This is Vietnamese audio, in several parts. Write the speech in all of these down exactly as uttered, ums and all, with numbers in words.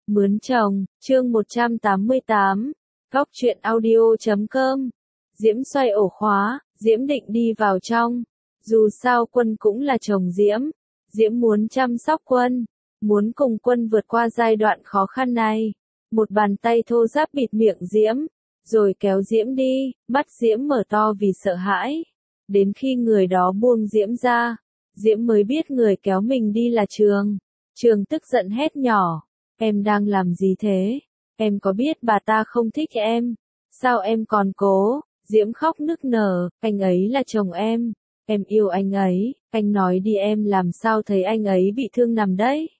Mướn chồng, chương một trăm tám mươi tám, góc truyện audio chấm com. Diễm xoay ổ khóa, Diễm định đi vào trong. Dù sao Quân cũng là chồng Diễm. Diễm muốn chăm sóc Quân, muốn cùng Quân vượt qua giai đoạn khó khăn này. Một bàn tay thô ráp bịt miệng Diễm, rồi kéo Diễm đi, mắt Diễm mở to vì sợ hãi. Đến khi người đó buông Diễm ra, Diễm mới biết người kéo mình đi là Trường. Trường tức giận hét nhỏ. Em đang làm gì thế? Em có biết bà ta không thích em? Sao em còn cố? Diễm khóc nức nở, anh ấy là chồng em. Em yêu anh ấy, anh nói đi em làm sao thấy anh ấy bị thương nằm đấy?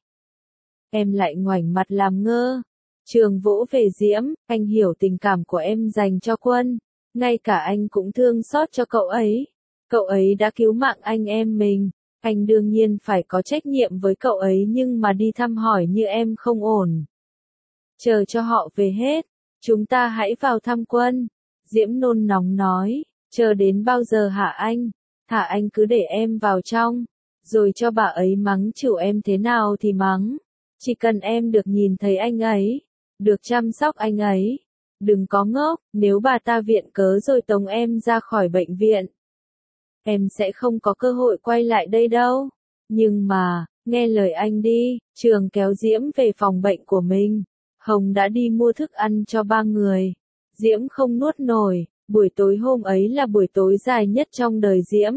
Em lại ngoảnh mặt làm ngơ. Trường vỗ về Diễm, anh hiểu tình cảm của em dành cho Quân. Ngay cả anh cũng thương xót cho cậu ấy. Cậu ấy đã cứu mạng anh em mình. Anh đương nhiên phải có trách nhiệm với cậu ấy nhưng mà đi thăm hỏi như em không ổn. Chờ cho họ về hết, chúng ta hãy vào thăm Quân. Diễm nôn nóng nói, chờ đến bao giờ hả anh? Hả anh cứ để em vào trong, rồi cho bà ấy mắng chửi em thế nào thì mắng. Chỉ cần em được nhìn thấy anh ấy, được chăm sóc anh ấy. Đừng có ngốc, nếu bà ta viện cớ rồi tống em ra khỏi bệnh viện. Em sẽ không có cơ hội quay lại đây đâu. Nhưng mà, nghe lời anh đi. Trường kéo Diễm về phòng bệnh của mình. Hồng đã đi mua thức ăn cho ba người. Diễm không nuốt nổi. Buổi tối hôm ấy là buổi tối dài nhất trong đời Diễm.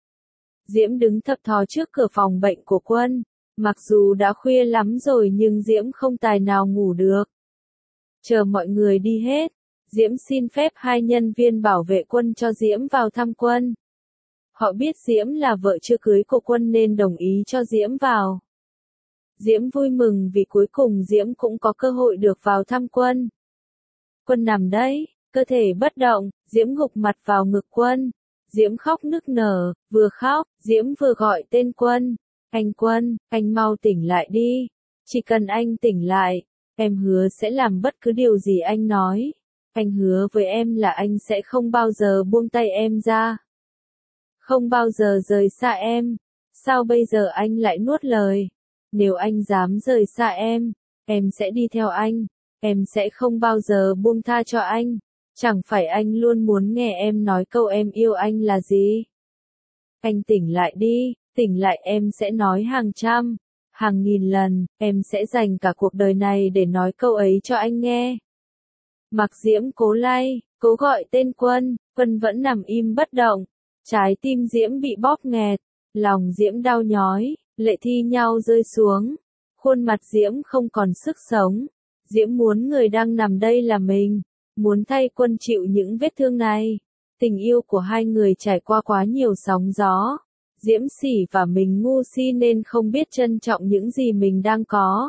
Diễm đứng thập thò trước cửa phòng bệnh của Quân. Mặc dù đã khuya lắm rồi nhưng Diễm không tài nào ngủ được. Chờ mọi người đi hết, Diễm xin phép hai nhân viên bảo vệ Quân cho Diễm vào thăm Quân. Họ biết Diễm là vợ chưa cưới của Quân nên đồng ý cho Diễm vào. Diễm vui mừng vì cuối cùng Diễm cũng có cơ hội được vào thăm Quân. Quân nằm đấy, cơ thể bất động, Diễm gục mặt vào ngực Quân. Diễm khóc nức nở, vừa khóc, Diễm vừa gọi tên Quân. Anh Quân, anh mau tỉnh lại đi. Chỉ cần anh tỉnh lại, em hứa sẽ làm bất cứ điều gì anh nói. Anh hứa với em là anh sẽ không bao giờ buông tay em ra. Không bao giờ rời xa em. Sao bây giờ anh lại nuốt lời? Nếu anh dám rời xa em, em sẽ đi theo anh. Em sẽ không bao giờ buông tha cho anh. Chẳng phải anh luôn muốn nghe em nói câu em yêu anh là gì? Anh tỉnh lại đi, tỉnh lại em sẽ nói hàng trăm, hàng nghìn lần, em sẽ dành cả cuộc đời này để nói câu ấy cho anh nghe. Mặc Diễm cố lay, cố gọi tên Quân, Quân vẫn nằm im bất động. Trái tim Diễm bị bóp nghẹt, lòng Diễm đau nhói, lệ thi nhau rơi xuống. Khuôn mặt Diễm không còn sức sống. Diễm muốn người đang nằm đây là mình, muốn thay Quân chịu những vết thương này. Tình yêu của hai người trải qua quá nhiều sóng gió. Diễm sỉ và mình ngu si nên không biết trân trọng những gì mình đang có.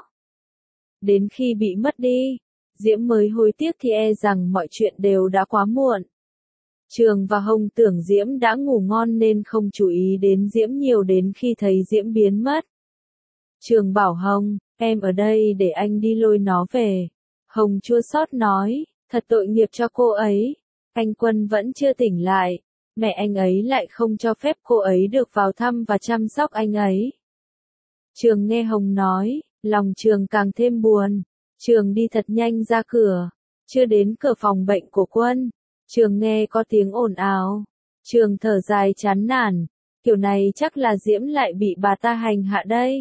Đến khi bị mất đi, Diễm mới hối tiếc thì e rằng mọi chuyện đều đã quá muộn. Trường và Hồng tưởng Diễm đã ngủ ngon nên không chú ý đến Diễm nhiều đến khi thấy Diễm biến mất. Trường bảo Hồng, em ở đây để anh đi lôi nó về. Hồng chua xót nói, thật tội nghiệp cho cô ấy. Anh Quân vẫn chưa tỉnh lại. Mẹ anh ấy lại không cho phép cô ấy được vào thăm và chăm sóc anh ấy. Trường nghe Hồng nói, lòng Trường càng thêm buồn. Trường đi thật nhanh ra cửa. Chưa đến cửa phòng bệnh của Quân, Trường nghe có tiếng ồn ào. Trường thở dài chán nản. Kiểu này chắc là Diễm lại bị bà ta hành hạ đây.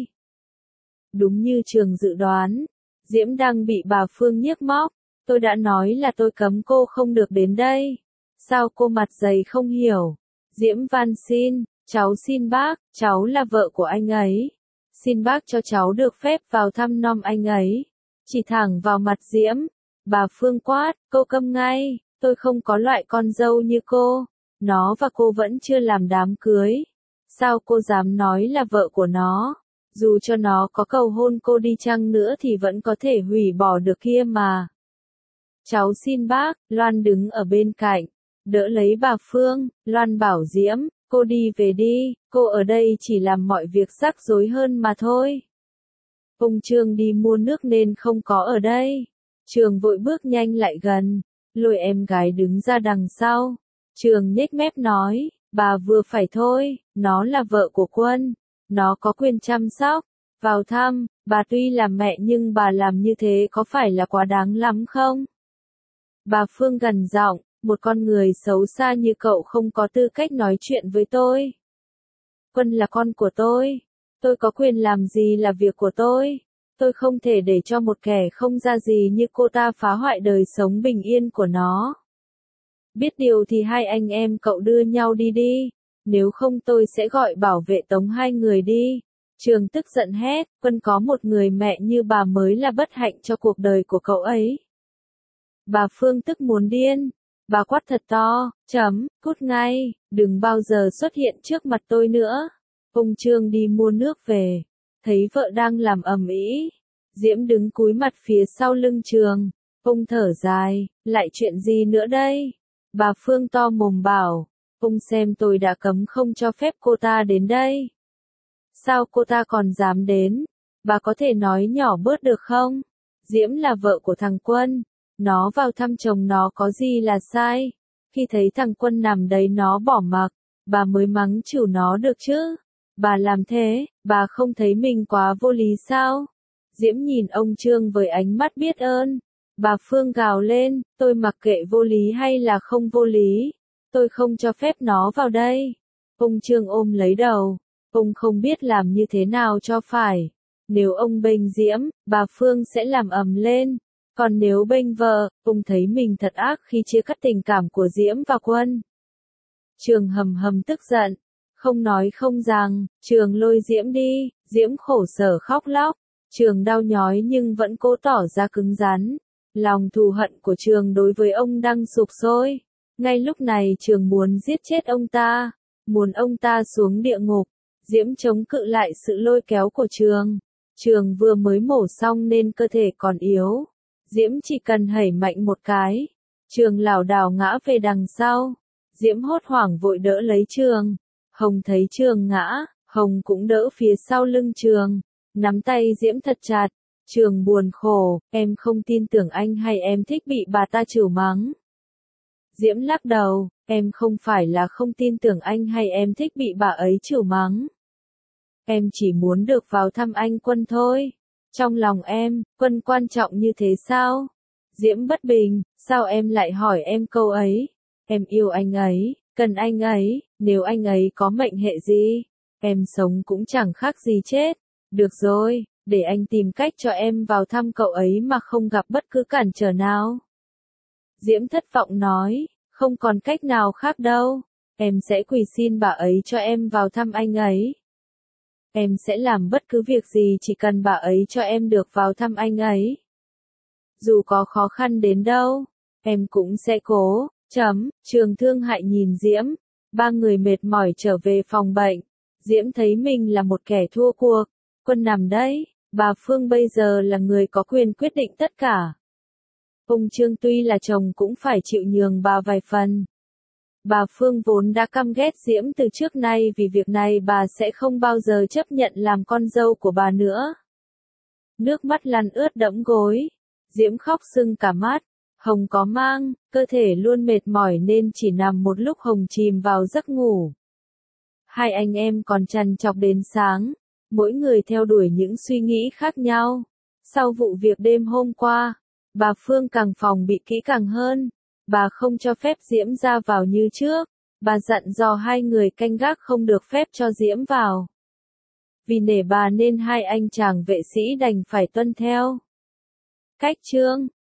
Đúng như Trường dự đoán, Diễm đang bị bà Phương nhiếc móc. Tôi đã nói là tôi cấm cô không được đến đây. Sao cô mặt dày không hiểu? Diễm van xin, cháu xin bác, cháu là vợ của anh ấy. Xin bác cho cháu được phép vào thăm nom anh ấy. Chỉ thẳng vào mặt Diễm. Bà Phương quát, cô câm ngay, tôi không có loại con dâu như cô. Nó và cô vẫn chưa làm đám cưới. Sao cô dám nói là vợ của nó? Dù cho nó có cầu hôn cô đi chăng nữa thì vẫn có thể hủy bỏ được kia mà. Cháu xin bác, Loan đứng ở bên cạnh, đỡ lấy bà Phương. Loan bảo Diễm, cô đi về đi, cô ở đây chỉ làm mọi việc rắc rối hơn mà thôi. Ông Trương đi mua nước nên không có ở đây. Trường vội bước nhanh lại gần, lôi em gái đứng ra đằng sau. Trường nhếch mép nói, bà vừa phải thôi, nó là vợ của Quân, nó có quyền chăm sóc. Vào thăm, bà tuy là mẹ nhưng bà làm như thế có phải là quá đáng lắm không? Bà Phương gằn giọng, một con người xấu xa như cậu không có tư cách nói chuyện với tôi. Quân là con của tôi. Tôi có quyền làm gì là việc của tôi. Tôi không thể để cho một kẻ không ra gì như cô ta phá hoại đời sống bình yên của nó. Biết điều thì hai anh em cậu đưa nhau đi đi. Nếu không tôi sẽ gọi bảo vệ tống hai người đi. Trường tức giận hét, Quân có một người mẹ như bà mới là bất hạnh cho cuộc đời của cậu ấy. Bà Phương tức muốn điên. Bà quát thật to, chấm, cút ngay, đừng bao giờ xuất hiện trước mặt tôi nữa. Ông Trương đi mua nước về, thấy vợ đang làm ầm ĩ. Diễm đứng cúi mặt phía sau lưng Trường. Ông thở dài, lại chuyện gì nữa đây? Bà Phương to mồm bảo, ông xem tôi đã cấm không cho phép cô ta đến đây. Sao cô ta còn dám đến? Bà có thể nói nhỏ bớt được không? Diễm là vợ của thằng Quân. Nó vào thăm chồng nó có gì là sai? Khi thấy thằng Quân nằm đấy nó bỏ mặc, bà mới mắng chửi nó được chứ. Bà làm thế, bà không thấy mình quá vô lý sao? Diễm nhìn ông Trương với ánh mắt biết ơn. Bà Phương gào lên, tôi mặc kệ vô lý hay là không vô lý. Tôi không cho phép nó vào đây. Ông Trương ôm lấy đầu. Ông không biết làm như thế nào cho phải. Nếu ông bênh Diễm, bà Phương sẽ làm ầm lên. Còn nếu bênh vợ, ông thấy mình thật ác khi chia cắt tình cảm của Diễm và Quân. Trường hầm hầm tức giận. Không nói không rằng, Trường lôi Diễm đi, Diễm khổ sở khóc lóc. Trường đau nhói nhưng vẫn cố tỏ ra cứng rắn. Lòng thù hận của Trường đối với ông đang sục sôi. Ngay lúc này Trường muốn giết chết ông ta, muốn ông ta xuống địa ngục. Diễm chống cự lại sự lôi kéo của Trường. Trường vừa mới mổ xong nên cơ thể còn yếu. Diễm chỉ cần hẩy mạnh một cái. Trường lảo đảo ngã về đằng sau. Diễm hốt hoảng vội đỡ lấy Trường. Hồng thấy Trường ngã, Hồng cũng đỡ phía sau lưng Trường. Nắm tay Diễm thật chặt. Trường buồn khổ, em không tin tưởng anh hay em thích bị bà ta chửi mắng. Diễm lắc đầu, em không phải là không tin tưởng anh hay em thích bị bà ấy chửi mắng. Em chỉ muốn được vào thăm anh Quân thôi. Trong lòng em, Quân quan trọng như thế sao? Diễm bất bình, sao em lại hỏi em câu ấy? Em yêu anh ấy, cần anh ấy, nếu anh ấy có mệnh hệ gì, em sống cũng chẳng khác gì chết. Được rồi, để anh tìm cách cho em vào thăm cậu ấy mà không gặp bất cứ cản trở nào. Diễm thất vọng nói, không còn cách nào khác đâu. Em sẽ quỳ xin bà ấy cho em vào thăm anh ấy. Em sẽ làm bất cứ việc gì chỉ cần bà ấy cho em được vào thăm anh ấy. Dù có khó khăn đến đâu, em cũng sẽ cố. Chấm, Trường thương hại nhìn Diễm. Ba người mệt mỏi trở về phòng bệnh. Diễm thấy mình là một kẻ thua cuộc. Quân nằm đấy, bà Phương bây giờ là người có quyền quyết định tất cả. Ông Trương tuy là chồng cũng phải chịu nhường bà vài phần. Bà Phương vốn đã căm ghét Diễm từ trước nay vì việc này bà sẽ không bao giờ chấp nhận làm con dâu của bà nữa. Nước mắt lăn ướt đẫm gối. Diễm khóc sưng cả mắt. Hồng có mang, cơ thể luôn mệt mỏi nên chỉ nằm một lúc Hồng chìm vào giấc ngủ. Hai anh em còn trằn trọc đến sáng. Mỗi người theo đuổi những suy nghĩ khác nhau. Sau vụ việc đêm hôm qua, bà Phương càng phòng bị kỹ càng hơn. Bà không cho phép Diễm ra vào như trước. Bà dặn dò hai người canh gác không được phép cho Diễm vào. Vì nể bà nên hai anh chàng vệ sĩ đành phải tuân theo. Cách chương